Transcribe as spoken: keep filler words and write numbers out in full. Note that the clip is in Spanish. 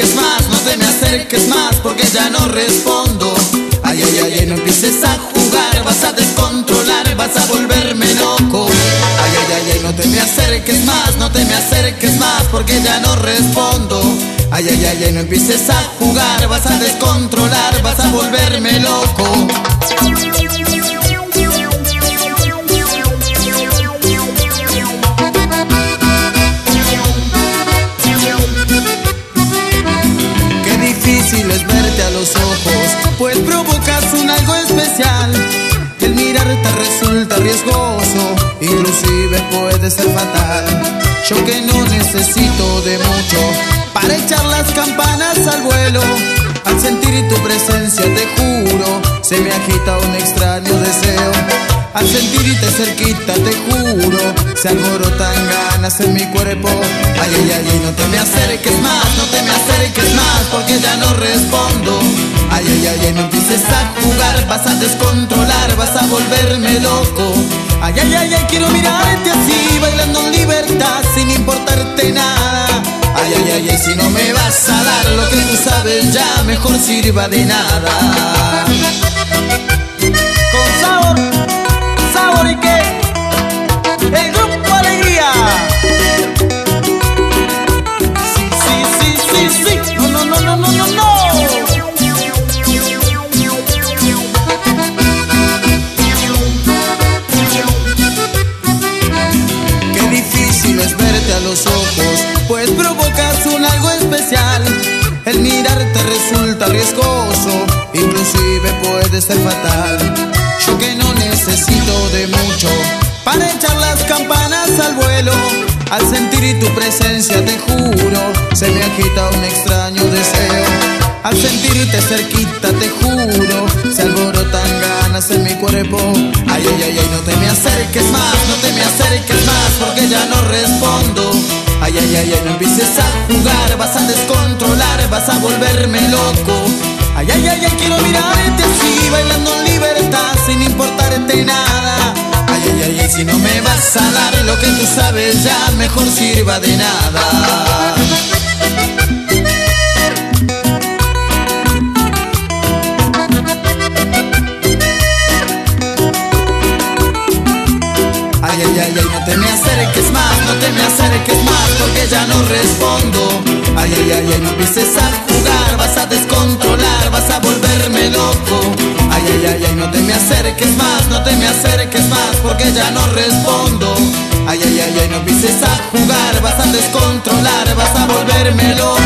acerques más, no te me acerques más, porque ya no respondo. Ay, ay, ay, ay, no empieces a jugar, vas a descontrolar, vas a volverme loco. Ay, ay, ay, ay, no te me acerques más, no te me acerques más, porque ya no respondo. Ay, ay, ay, ay, no empieces a jugar, vas a descontrolar, vas a volverme loco. Qué difícil es verte a los ojos, pues provocas un algo especial. El mirarte resulta riesgoso, inclusive puede ser fatal. Yo que no necesito de mucho para echar las campanas al vuelo, al sentir tu presencia te juro, se me agita un extraño deseo. Al sentirte cerquita te juro, se alborotan ganas en mi cuerpo. Ay, ay, ay, ay, no te me acerques más, no te me acerques más, porque ya no respondo. Ay, ay, ay, ay, no empieces a jugar, vas a descontrolar, vas a volverme loco. Ay, ay, ay, ay, quiero mirarte así, bailando en libertad, sin importarte nada. Ay, ay, ay, ay, si no me vas a dar lo que tú sabes ya, mejor sirva de nada. Con sabor, sabor y qué, el grupo Alegría. Sí, sí, sí, sí, sí, no, no, no, no, no, no, no. Qué difícil es verte a los ojos, pues provocas un algo especial. El mirarte resulta riesgoso, inclusive puede ser fatal. Yo que no necesito de mucho para echar las campanas al vuelo, al sentir tu presencia te juro, se me agita un extraño deseo. Al sentirte cerquita te juro, se alborotan ganas en mi cuerpo. Ay, ay, ay, ay, no te me acerques más, no te me acerques más, porque ya no respondo. Ay, ay, ay, ay, no empieces a jugar, vas a descontrolar, vas a volverme loco. Ay, ay, ay, ay, quiero mirarte así, bailando en libertad, sin importarte nada. Ay, ay, ay, ay, si no me vas a dar lo que tú sabes ya, mejor sirva de nada. Ay, ay, ay, ay, no te me acerques más, no te me acerques más, porque ya no respondo. Ay, ay, ay, ay, no empieces a jugar, vas a descontrolar, vas a volverme loco. Ay, ay, ay, ay, no te me acerques más, no te me acerques más, porque ya no respondo. Ay, ay, ay, ay, no empieces a jugar, vas a descontrolar, vas a volverme loco.